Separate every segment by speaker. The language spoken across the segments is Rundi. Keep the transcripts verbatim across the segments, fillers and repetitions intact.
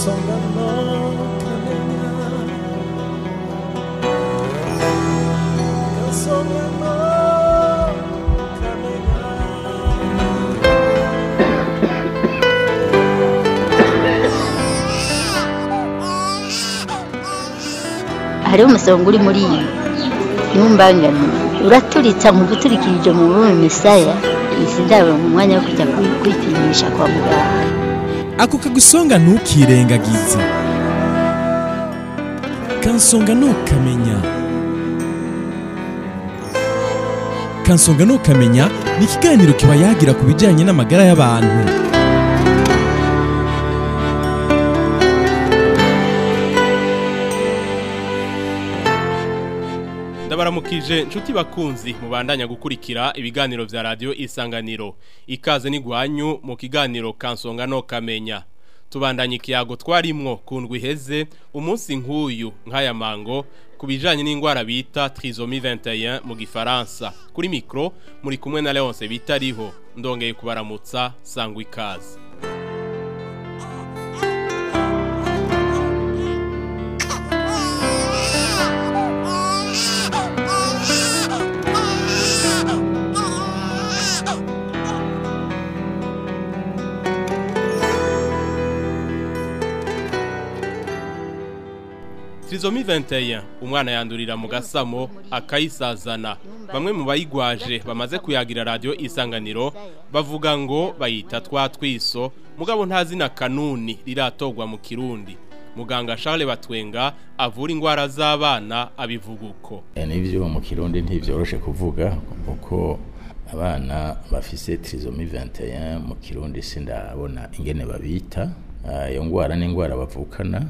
Speaker 1: kansonga no kamenya kansonga no kamenya.
Speaker 2: Hariho umusonga uri muri iyi ntumbangane uraturitsa mu guturikirije mu bume misaya izi ndabo mu mwanya wo kujya kwipimisha kwa muganga.
Speaker 3: Ako kagusonga ntukirengagize. Kansonga ntukamenya. Kansonga ntukamenya ni ikiganiro kiba yagira ku bijyanye n'amagara y'abantu.
Speaker 4: Ndabaramukije nshuti bakunzi mubandanya gukurikira ibiganiro vya radio Isanganiro. Ikaze ni gwanyu mu kiganiro Kansonga no kamenya. Tubandanye ikiyago twarimwo kundwi heze umunsi nk'uyu nk'aya mango kubijanye n'ingwara bita trisomie vingt et un mu gifaransa. Kuri micro muri kumwe na Leonce bitariho ndongeye kubaramutsa sangwa ikaze. Trisomie vingt et un umwana yandurira mu gasamo akayisazana. Bamwe mu bayigwaje bamaze kuyagira radio Isanganiro bavuga ngo bayita twatwiso mugabo ntazina kanuni riratogwa mu Kirundi. Muganga Charles Batwenga avura ingwara z'abana abivuga uko.
Speaker 5: Nivyo mu Kirundi ntivyoroshe kuvuga kuko abana bafise trisomie vingt et un mu Kirundi sindabona ingene babita. Iyo ngwara ni ingwara bavukana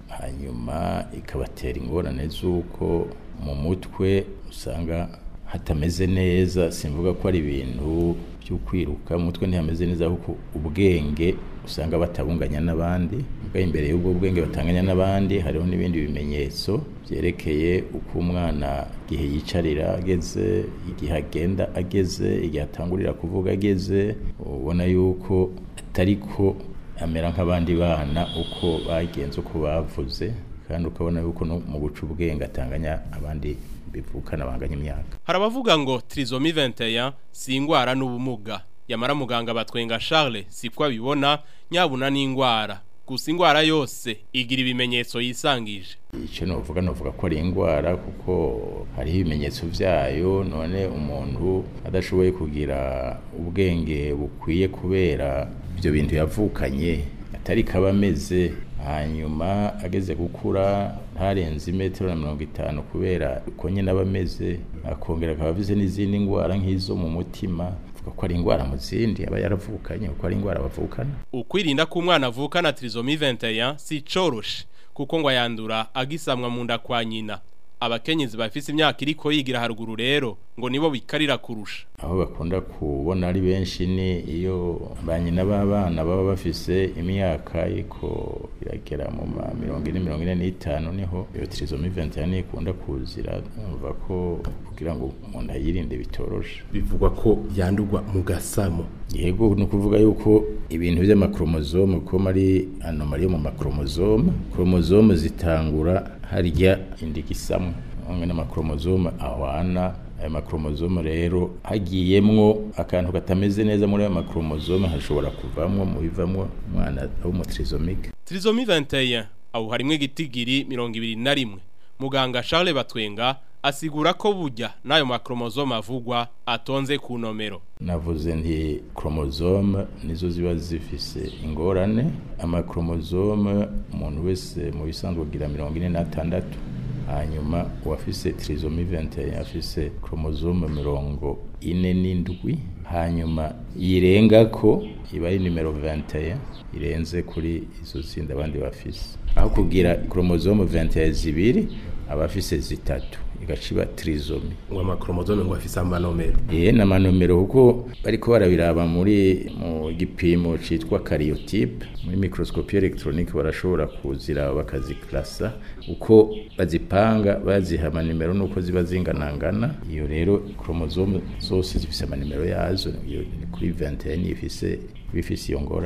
Speaker 5: hanyuma ikabatera ingorane z'uko mu mutwe usanga hatameze neza. Simvuga ko ari ibintu byo kwiruka mu mutwe ntihameze neza kuko ubwenge usanga batabunganya n'abandi, ubwo imbere y'ubwo bwenge batanganya n'abandi hariho n'ibindi bimenyetso byerekeye uko umwana gihe yicarira ageze, igihe agenda ageze, igihe atangurira kuvuga ageze, ubona yuko atariko amera nk'abandi bana uko bagenze uko bavuze, kandi ukabona yuko no mu guca ubwenge atanganya abandi bivukana banganya imyaka.
Speaker 4: Harabavuga ngo trisomie vingt et un si ingwara n'ubumuga. Yamara muganga Batwenga Charles sikwa bibona nyabuna n'ingwara. Gusa ingwara yose igira ibimenyetso yisangije.
Speaker 5: Ico no vuga no vuga ko ari ingwara kuko hari ibimenyetso vyayo, none umuntu adashoboye kugira ubwenge bukwiye kubera ibyo bintu yavukanye atari kabameze, hanyuma ageze gukura ntarenze metero na mirongo itanu kubera uko nyene abameze, akongera akabavize n'izindi ngwara nk'izo mu mutima, vuga ko ari ingwara mu zindi aba yaravukanye uko ari ingwara bavukana.
Speaker 4: Ukwirinda ko umwana avukana trisomie vingt et un si coroshe kuko ngo yandura agisamwa mu nda kwa nyina. Abakenyezi bafise imyaka iriko yigira haruguru rero ngo nibo bikarira kurusha.
Speaker 5: Aho bakunda kubona ari benshi ni iyo banyina b'abana baba bafise imyaka iko iragera mu mirongo ine mirongo ine n'itanu niho iyo trisomie vingt et un ikunda kuzira. Umva ko kugira ngo umuntu ayirinde bitoroshe.
Speaker 4: Bivugwa ko yandurwa mu gasamo.
Speaker 5: Yego no kuvuga yuko ibintu by'amakromozome ko mari anomalie mu makromozome, kromozome zitangura harya indigisamo onge n'amakromozome ahwana. Ayo makromozome rero hagiyemwo akantu katameze neza muri ayo makromozome hashobora kuvamwo mu bivamwo umwana w'umutrisomike.
Speaker 4: Trisomie vingt et un aho harimwe gitigiri mirongo ibiri na rimwe. Muganga Charles Batwenga asigura ko burya nayo makromozome avugwa atonze ku nomero.
Speaker 5: Navuze nti kromozome nizo ziba zifise ingorane. Amakromozome umuntu wese mu bisanzwe gira mirongo ine na tandatu, hanyuma uwafise trisomie vingt et un afise kromozome mirongo ine n'indwi, hanyuma yirenga ko iba ari numero vingt et un irenze kuri izo zindi abandi bafise. Aho kugira kromozome vingt et un zibiri abafise zitatu igaciba trisomie.
Speaker 4: Ngo makromozome ngo afise amanomero.
Speaker 5: Eh na manomero kuko bariko barabiraba muri mu gipimo citwa karyotype muri microscopie electronique barashobora kuzira bakaziklasa uko bazipanga baziha amanimero nuko ziba zinganangana. Iyo rero kromozome zose zifise amanimero yazo, iyo kuri vingt et un ifise bifise iyo ngorane.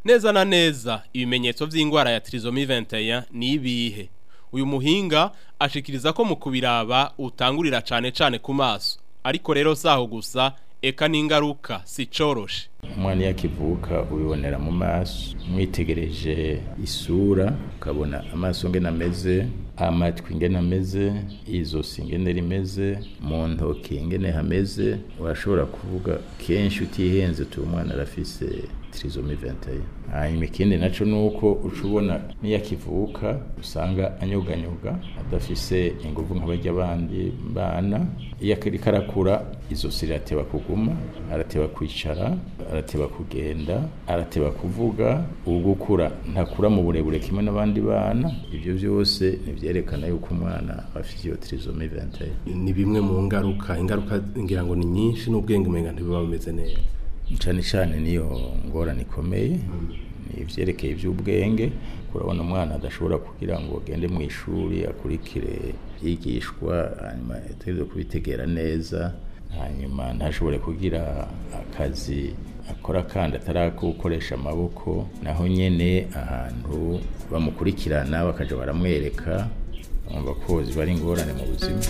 Speaker 4: Neza na neza ibimenyetso vy'ingwara ya trisomie vingt et un ni ibihe? Uyu muhinga ashikiriza ko mu kubiraba utangurira cane cane ku maso. Ariko rero saho gusa eka n'ingaruka si coroshe.
Speaker 5: Umwana yakivuka ubibonera mu maso, mwitegereje isura ukabona amaso ngene ameze, amatwi ngene ameze, izosi ngene rimeze, mu ntoki ngene hameze, urashobora kuvuga kenshi utihenze tu umwana arafise trisomie vingt et un. Hanyuma ikindi naco nuko ucubona niyakivuka usanga anyoganyuga adafise inguvu nk'abarya abandi bana, iyo akariko arakura izosi rirateba kuguma, arateba kwicara, arateba kugenda, arateba kuvuga, ugukura ntakura mu burebure kimwe n'abandi bana. Ivyo vyose nivyerekana yuko umwana afite iyo trisomie vingt et un.
Speaker 4: Ni bimwe mu ngaruka, ingaruka ngira ngo ni nyinshi n'ubwenge umenga ntibiba bimeze neza.
Speaker 5: Cyane cyane niyo ngorane ikomeye, ni ivyerekeye ivy'ubwenge. Kurabona umwana adashobora kugira ngo agende mu ishuri akurikire yigishwa, hanyuma ategerezwa kubitegera neza, hanyuma ntashobore kugira akazi akora kandi atarakukoresha amaboko, naho nyene ahantu bamukurikirana bakaja baramwereka, umva ko ziba ari ingorane mu buzima.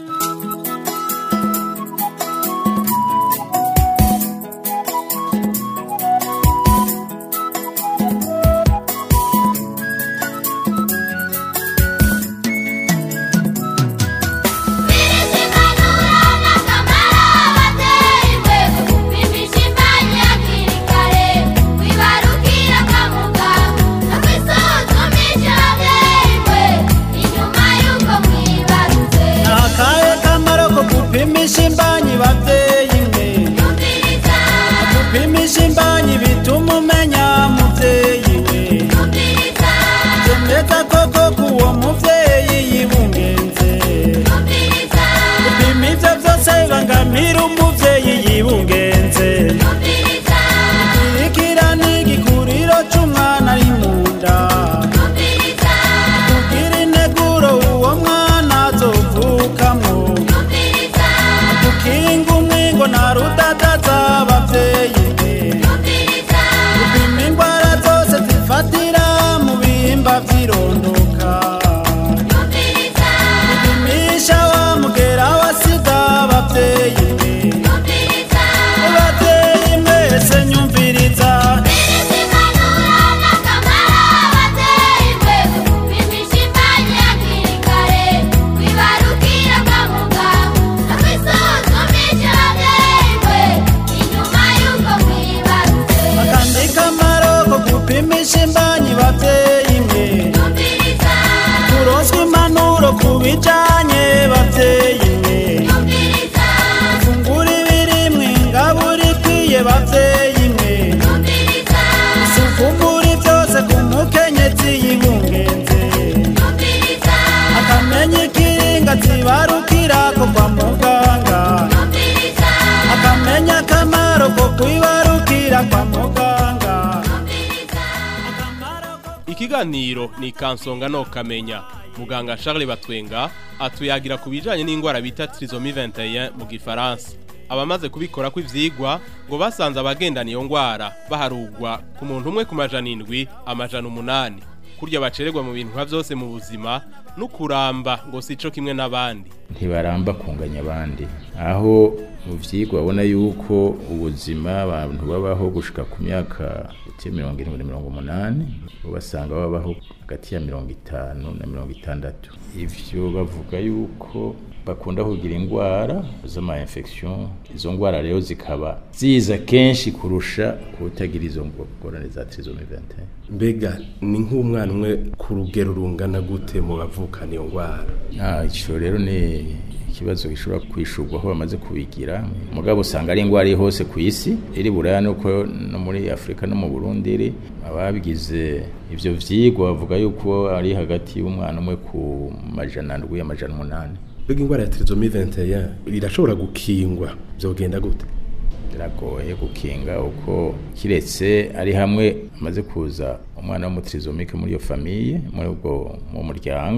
Speaker 4: Ikiganiro ni Kansonga no Kamenya. Muganga Charles Batwenga atuyagira kubijanye n'ingwara bita trisomie vingt et un mu gifaransa. Abamaze kubikora kw'ivyigwa ngo basanze abagendana iyo ngwara baharugwa ku muntu umwe ku majana indwi amajana umunani. Kurya bacererwa mu bintu byose mu buzima no kuramba ngo sico kimwe n'abandi.
Speaker 5: Ntibaramba kunganya abandi. Aho mu vyigwa abona yuko ubuzima abantu babaho gushika ku myaka mirongo irindwi na mirongo umunani, basanga babaho hagati ya mirongo itanu na mirongo itandatu. Ivyo bavuga yuko bakunda kugira ingwara z'ama infection. Izo ngwara rero zikaba ziza kenshi kurusha kutagira izo ngorane za trisomie vingt et un.
Speaker 4: Mbega ni nk'umwana umwe ku rugero rungana gute mu bavukana iyo ngwara?
Speaker 5: Ah, ico rero ni ikibazo gishobora kwishurwa aho bamaze kubigira. Mugabo usanga ari ingwara hose ku isi, iri Buraya nuko no muri Afrika no mu Burundi iri. Ababigize ivyo vyigwa bavuga yuko ari hagati y'umwana umwe ku majana ndwi amajana umunani.
Speaker 4: Mbega ingwara ya trisomie vingt et un irashobora gukingwa, byogenda gute?
Speaker 5: Biragoye gukinga uko kiretse ari hamwe amaze kuza umwana w'umutrisomike muri iyo famille, muri ubwo mu muryango,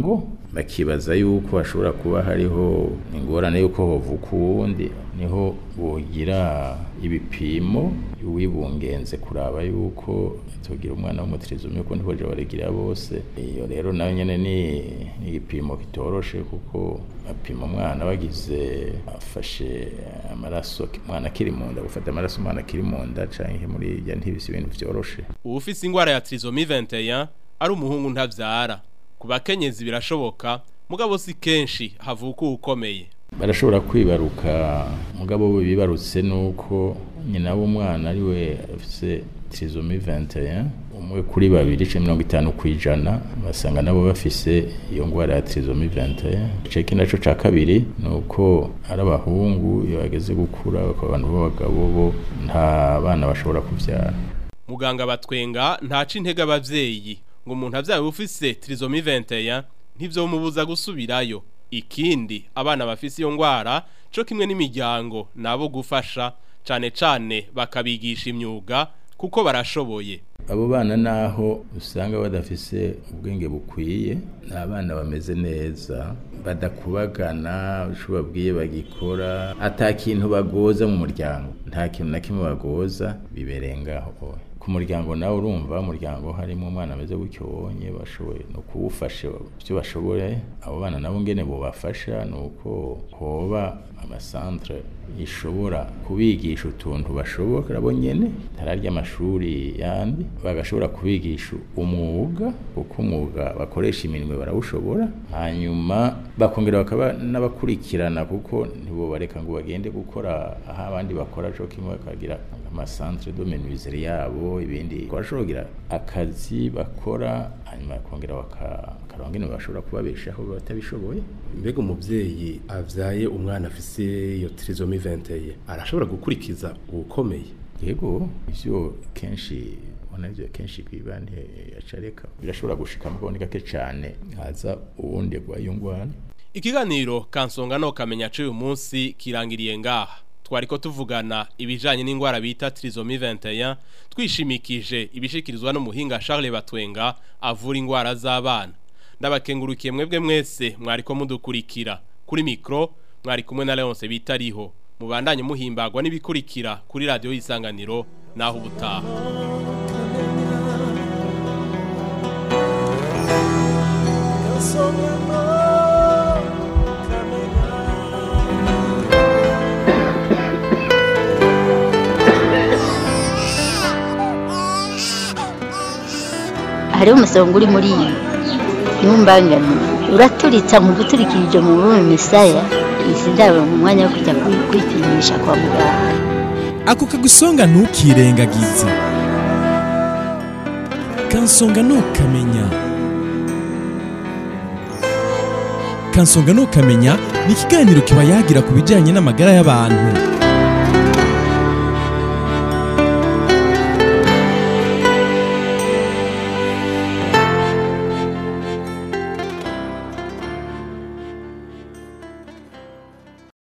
Speaker 5: bakibaza yuko hashobora kuba hariho ingorane yuko hovuka uwundi niho bogira ibipimo wibungenze kuraba yuko tugira umwana w'umutirizomi yuko ntiboje baregira bose. Iyo rero nayo nyene ni igipimo kitoroshe kuko bapima umwana bagize afashe amaraso umwana kiri mu nda, gufata amaraso umwana kiri mu nda canke muri ya ntibisi ibintu vyoroshe.
Speaker 4: Ufise ingwara ya trisomi vingt et un ari umuhungu ntavyara. Ku bakenyezi birashoboka mugabo si kenshi havuka ukomeye.
Speaker 5: Barashobora kwibaruka mugabo bo bibarutse nuko nyina w'umwana ari we afise trisomi vingt et un, umwe kuri babiri cumi mirongo itanu kwijana basanga nabo bafise iyo ngwara ya trisomi vingt et un. Ceki naco ca kabiri nuko ari abahungu iyo bageze gukura abantu b'abagabo bo nta bana bashobora kuvyara.
Speaker 4: Muganga Batwenga ntaca intege abavyeyi ngo umuntu avyaye ufise trisomi vingt et un ntivyo mubuza gusubirayo. Ikindi abana bafise iyo ngwara co kimwe n'imiryango nabo gufasha cane cane bakabigisha imyuga kuko barashoboye.
Speaker 5: Abo bana naho usanga badafise ubwenge bukwiye, n'abana bameze neza badakubagana ushobabwiye bagikora ata kintu bagoza mu muryango, nta kintu na kimwe bagoza biberengaho. Ku muryango nawe urumva umuryango harimo umwana ameze gutyo wonye bashoboye no kuwufasha byo bashoboye. Abo bana nabo ngene bo bafasha nuko hoba amasantre ishobora kubigisha utuntu bashoboka rabo nyene tararya amashuri yandi bagashobora kubigisha umwuga kuko umwuga bakoresha iminwe barawushobora, hanyuma bakongera bakaba n'abakurikirana kuko ntibo bareka ngo bagende gukora aha abandi bakora cyo kimwe bakagira amasantre de menuiserie yabo ibindi bashobora akazi bakora, hanyuma bakongera bakaronga ino bashobora kubabeshaho batabishoboye.
Speaker 6: Mbega umuvyeyi avyaye umwana afise iyo trisomi vingt et un arashobora gukurikiza ubukomeye?
Speaker 5: Yego, ivyo kenshi onavyo kenshi kwibande yacareka birashobora gushika mboneka ke cyane haza uwundi gwayo ngwana.
Speaker 4: Ikiganiro Kansonga no Kamenya cy'uyu munsi kirangiriye ngaha. Twariko tuvugana ibijanye n'ingwara bita trisomi vingt et un twishimikije ibishikirizwa n'umuhinga Charles Batwenga avura ingwara z'abana. Ndabakengurukiye mwebwe mwese mwariko mudukurikira. Kuri mikro mwari kumwe na Leonce Bitariho. Mubandanye muhimbagwa n'ibikurikira kuri radio Isanganiro naho ubutaha.
Speaker 2: Hariho umusonga uri muri iyi ntumbangane uraturitsa mu guturikirije mu rurimi misaya izi ndabo mu mwanya wo kujya kwipimisha kwa muganga.
Speaker 3: Ako kagusonga ntukirengagize. Kansonga no Kamenya. Kansonga no Kamenya ni ikiganiro kiba yagira ku bijyanye n'amagara y'abantu.